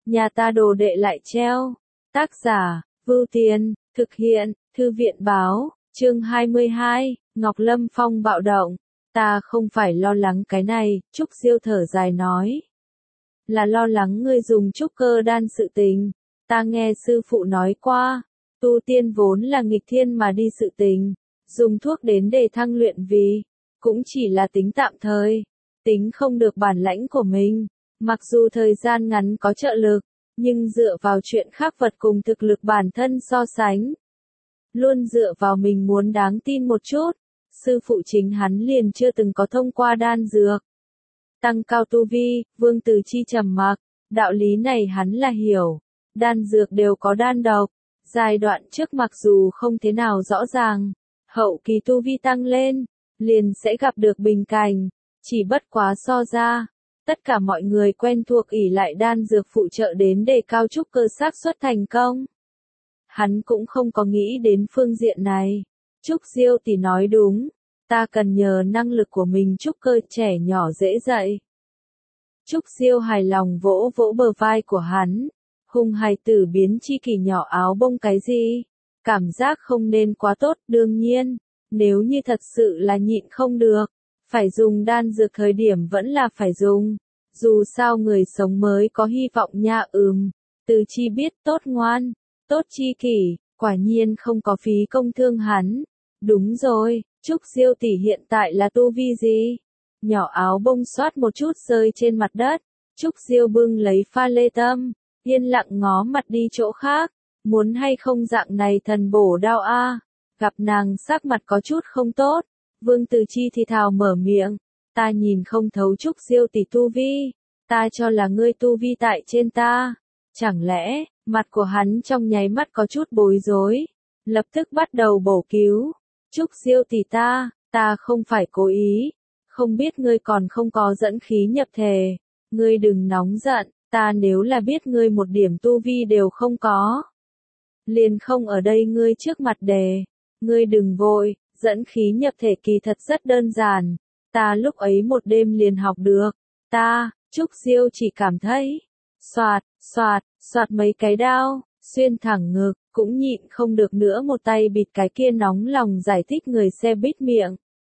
nhà ta đồ đệ lại treo. Tác giả, Vưu Tiền, thực hiện, Thư viện báo, chương 22, Ngọc Lâm Phong bạo động. Ta không phải lo lắng cái này, Trúc Diêu thở dài nói. Là lo lắng ngươi dùng trúc cơ đan sự tình. Ta nghe sư phụ nói qua, tu tiên vốn là nghịch thiên mà đi sự tình. Dùng thuốc đến để thăng luyện vì, cũng chỉ là tính tạm thời, tính không được bản lãnh của mình. Mặc dù thời gian ngắn có trợ lực, nhưng dựa vào chuyện khác vật cùng thực lực bản thân so sánh. Luôn dựa vào mình muốn đáng tin một chút, sư phụ chính hắn liền chưa từng có thông qua đan dược. Tăng cao tu vi, Vương Từ Chi trầm mặc, đạo lý này hắn là hiểu, đan dược đều có đan độc, giai đoạn trước mặc dù không thế nào rõ ràng, hậu kỳ tu vi tăng lên, liền sẽ gặp được bình cảnh, chỉ bất quá so ra. Tất cả mọi người quen thuộc ỷ lại đan dược phụ trợ đến đề cao trúc cơ xác suất thành công. Hắn cũng không có nghĩ đến phương diện này. Trúc Diêu tỷ nói đúng, ta cần nhờ năng lực của mình trúc cơ trẻ nhỏ dễ dạy. Trúc Diêu hài lòng vỗ vỗ bờ vai của hắn. Hùng hài tử biến chi kỳ nhỏ áo bông cái gì? Cảm giác không nên quá tốt, đương nhiên. Nếu như thật sự là nhịn không được, phải dùng đan dược thời điểm vẫn là phải dùng. Dù sao người sống mới có hy vọng nha. Từ Chi biết tốt ngoan, tốt chi kỷ, quả nhiên không có phí công thương hắn. Đúng rồi, Trúc Diêu tỷ hiện tại là tu vi gì? Nhỏ áo bông xoát một chút rơi trên mặt đất. Trúc Diêu bưng lấy pha lê tâm, yên lặng ngó mặt đi chỗ khác. Muốn hay không dạng này thần bổ đao a? Gặp nàng sắc mặt có chút không tốt, Vương Từ Chi thì thào mở miệng, ta nhìn không thấu Trúc Diêu tỷ tu vi, ta cho là ngươi tu vi tại trên ta. Chẳng lẽ, mặt của hắn trong nháy mắt có chút bối rối, lập tức bắt đầu bổ cứu. Trúc Diêu tỷ ta không phải cố ý, không biết ngươi còn không có dẫn khí nhập thể, ngươi đừng nóng giận, ta nếu là biết ngươi một điểm tu vi đều không có, liền không ở đây ngươi trước mặt đề. Ngươi đừng vội, dẫn khí nhập thể kỳ thật rất đơn giản, ta lúc ấy một đêm liền học được. Trúc Diêu chỉ cảm thấy, xoạt mấy cái đao, xuyên thẳng ngực, cũng nhịn không được nữa một tay bịt cái kia nóng lòng giải thích người xe buýt miệng.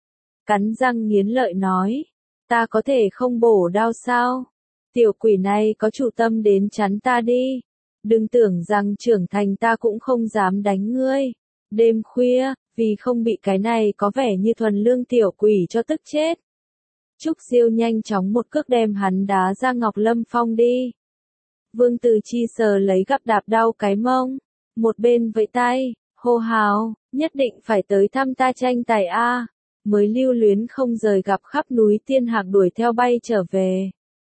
Cắn răng nghiến lợi nói, ta có thể không bổ đao sao? Tiểu quỷ này có chủ tâm đến chắn ta đi. Đừng tưởng rằng trưởng thành ta cũng không dám đánh ngươi. Đêm khuya, vì không bị cái này có vẻ như thuần lương tiểu quỷ cho tức chết. Trúc Diêu nhanh chóng một cước đem hắn đá ra Ngọc Lâm Phong đi. Vương Từ Chi sờ lấy gặp đạp đau cái mông, một bên vẫy tay, hô hào, nhất định phải tới thăm ta tranh tài a. Mới lưu luyến không rời gặp khắp núi tiên hạc đuổi theo bay trở về.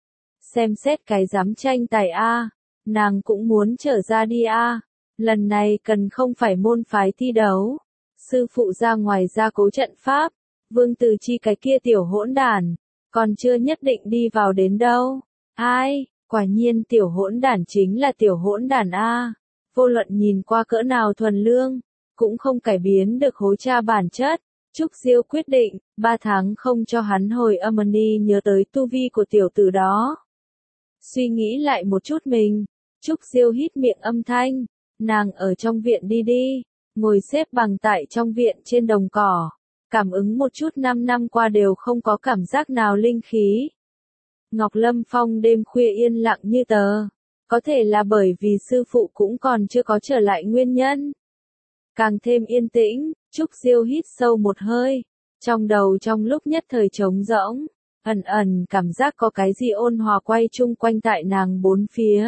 Xem xét cái dám tranh tài a, nàng cũng muốn trở ra đi a. Lần này cần không phải môn phái thi đấu. Sư phụ ra ngoài gia cố trận pháp, Vương Từ Chi cái kia tiểu hỗn đản, còn chưa nhất định đi vào đến đâu. Ai, quả nhiên tiểu hỗn đản chính là tiểu hỗn đản a. Vô luận nhìn qua cỡ nào thuần lương, cũng không cải biến được hối cha bản chất. Trúc Diêu quyết định, 3 tháng không cho hắn hồi âm ni nhớ tới tu vi của tiểu tử đó. Suy nghĩ lại một chút mình, Trúc Diêu hít miệng âm thanh. Nàng ở trong viện đi, ngồi xếp bằng tại trong viện trên đồng cỏ, cảm ứng một chút 5 năm qua đều không có cảm giác nào linh khí. Ngọc Lâm Phong đêm khuya yên lặng như tờ, có thể là bởi vì sư phụ cũng còn chưa có trở lại nguyên nhân. Càng thêm yên tĩnh, Trúc Diêu hít sâu một hơi, trong đầu trong lúc nhất thời trống rỗng, ẩn cảm giác có cái gì ôn hòa quay chung quanh tại nàng bốn phía.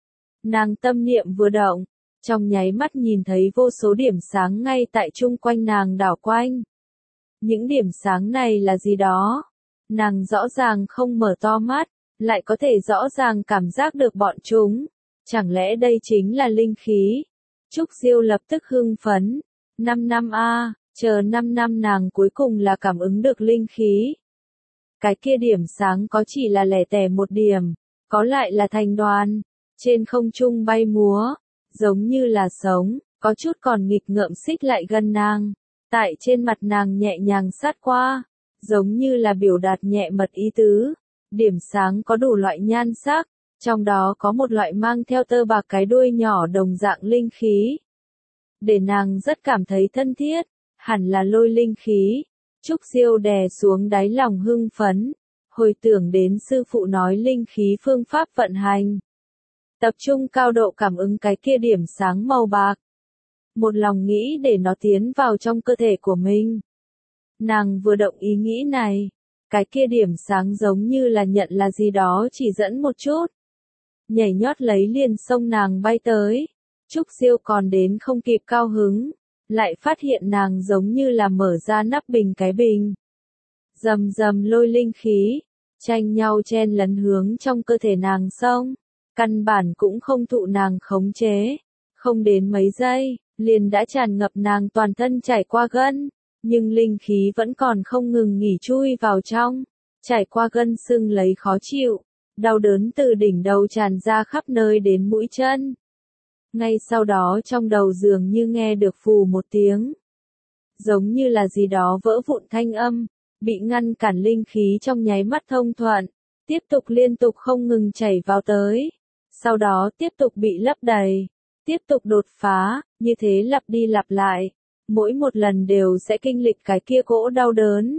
Nàng tâm niệm vừa động, trong nháy mắt nhìn thấy vô số điểm sáng ngay tại chung quanh nàng đảo quanh. Những điểm sáng này là gì đó? Nàng rõ ràng không mở to mắt, lại có thể rõ ràng cảm giác được bọn chúng. Chẳng lẽ đây chính là linh khí? Trúc Diêu lập tức hưng phấn. 5 năm chờ 5 năm nàng cuối cùng là cảm ứng được linh khí. Cái kia điểm sáng có chỉ là lẻ tẻ một điểm, có lại là thành đoàn, trên không trung bay múa. Giống như là sống, có chút còn nghịch ngợm xích lại gần nàng, tại trên mặt nàng nhẹ nhàng sát qua, giống như là biểu đạt nhẹ mật ý tứ. Điểm sáng có đủ loại nhan sắc, Trong đó có một loại mang theo tơ bạc cái đuôi nhỏ đồng dạng linh khí. Để nàng rất cảm thấy thân thiết, hẳn là lôi linh khí. Trúc Diêu đè xuống đáy lòng hưng phấn, hồi tưởng đến sư phụ nói linh khí phương pháp vận hành. Tập trung cao độ cảm ứng cái kia điểm sáng màu bạc. Một lòng nghĩ để nó tiến vào trong cơ thể của mình. Nàng vừa động ý nghĩ này, cái kia điểm sáng giống như là nhận là gì đó chỉ dẫn một chút. Nhảy nhót lấy liền xông nàng bay tới. Trúc Diêu còn đến không kịp cao hứng, lại phát hiện nàng giống như là mở ra nắp bình cái bình. Rầm rầm lôi linh khí, tranh nhau chen lấn hướng trong cơ thể nàng xông, căn bản cũng không thụ nàng khống chế. Không đến mấy giây, liền đã tràn ngập nàng toàn thân chảy qua gân, nhưng linh khí vẫn còn không ngừng nghỉ chui vào trong, chảy qua gân sưng lấy khó chịu, đau đớn từ đỉnh đầu tràn ra khắp nơi đến mũi chân. Ngay sau đó trong đầu dường như nghe được phù một tiếng, giống như là gì đó vỡ vụn thanh âm, bị ngăn cản linh khí trong nháy mắt thông thuận, tiếp tục liên tục không ngừng chảy vào tới, sau đó tiếp tục bị lấp đầy, tiếp tục đột phá, như thế lặp đi lặp lại, mỗi một lần đều sẽ kinh lịch cái kia cỗ đau đớn,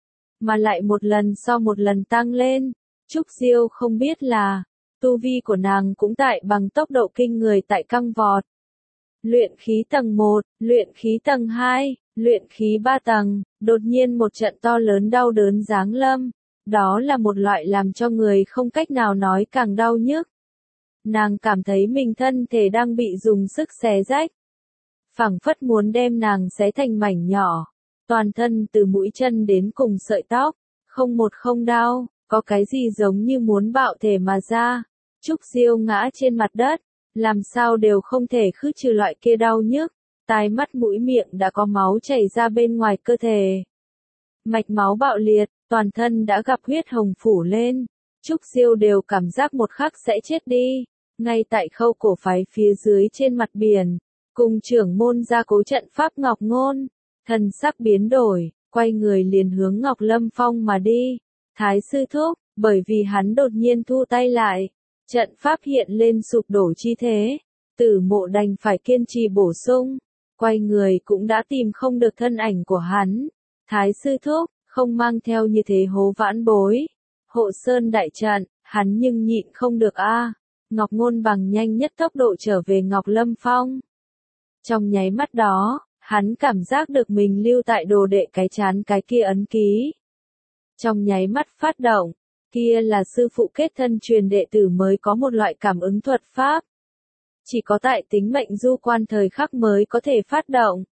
mà lại một lần sau một lần tăng lên. Trúc Diêu không biết là, tu vi của nàng cũng tại bằng tốc độ kinh người tại căng vọt. Luyện khí tầng 1, luyện khí tầng 2, luyện khí 3 tầng, đột nhiên một trận to lớn đau đớn giáng lâm. Đó là một loại làm cho người không cách nào nói càng đau nhức. Nàng cảm thấy mình thân thể đang bị dùng sức xé rách. Phảng phất muốn đem nàng xé thành mảnh nhỏ. Toàn thân từ mũi chân đến cùng sợi tóc, không một không đau, có cái gì giống như muốn bạo thể mà ra. Trúc Diêu ngã trên mặt đất, làm sao đều không thể khứ trừ loại kia đau nhức, tai mắt mũi miệng đã có máu chảy ra bên ngoài cơ thể. Mạch máu bạo liệt, toàn thân đã gặp huyết hồng phủ lên, Trúc Diêu đều cảm giác một khắc sẽ chết đi, ngay tại khâu cổ phái phía dưới trên mặt biển, cùng trưởng môn ra cố trận pháp Ngọc Ngôn, thần sắc biến đổi, quay người liền hướng Ngọc Lâm Phong mà đi. Thái sư thúc, bởi vì hắn đột nhiên thu tay lại, trận pháp hiện lên sụp đổ chi thế, Tử Mộ đành phải kiên trì bổ sung, quay người cũng đã tìm không được thân ảnh của hắn. Thái sư thúc, không mang theo như thế hố vãn bối. Hộ sơn đại trận, hắn nhưng nhịn không được a. Ngọc Ngôn bằng nhanh nhất tốc độ trở về Ngọc Lâm Phong. Trong nháy mắt đó, hắn cảm giác được mình lưu tại đồ đệ cái chán cái kia ấn ký. Trong nháy mắt phát động, kia là sư phụ kết thân truyền đệ tử mới có một loại cảm ứng thuật pháp. Chỉ có tại tính mệnh du quan thời khắc mới có thể phát động.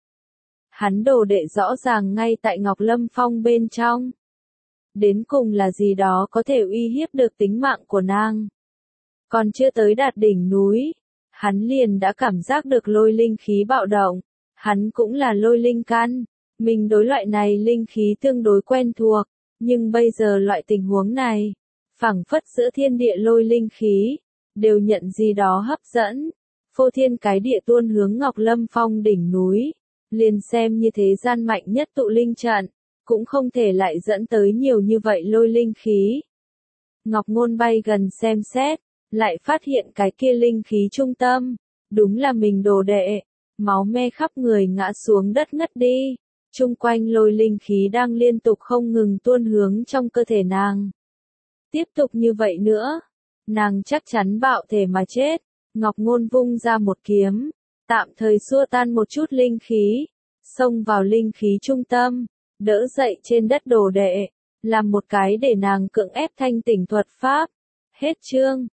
Hắn đồ đệ rõ ràng ngay tại Ngọc Lâm Phong bên trong. Đến cùng là gì đó có thể uy hiếp được tính mạng của nàng. Còn chưa tới đạt đỉnh núi, hắn liền đã cảm giác được lôi linh khí bạo động. Hắn cũng là lôi linh căn, mình đối loại này linh khí tương đối quen thuộc, nhưng bây giờ loại tình huống này, phảng phất giữa thiên địa lôi linh khí, đều nhận gì đó hấp dẫn. Phô thiên cái địa tuôn hướng Ngọc Lâm Phong đỉnh núi, liền xem như thế gian mạnh nhất tụ linh trận, cũng không thể lại dẫn tới nhiều như vậy lôi linh khí. Ngọc Ngôn bay gần xem xét, lại phát hiện cái kia linh khí trung tâm, đúng là mình đồ đệ, máu me khắp người ngã xuống đất ngất đi, chung quanh lôi linh khí đang liên tục không ngừng tuôn hướng trong cơ thể nàng. Tiếp tục như vậy nữa, nàng chắc chắn bạo thể mà chết. Ngọc Ngôn vung ra một kiếm, tạm thời xua tan một chút linh khí, xông vào linh khí trung tâm, đỡ dậy trên đất đồ đệ, làm một cái để nàng cưỡng ép thanh tỉnh thuật pháp. Hết chương.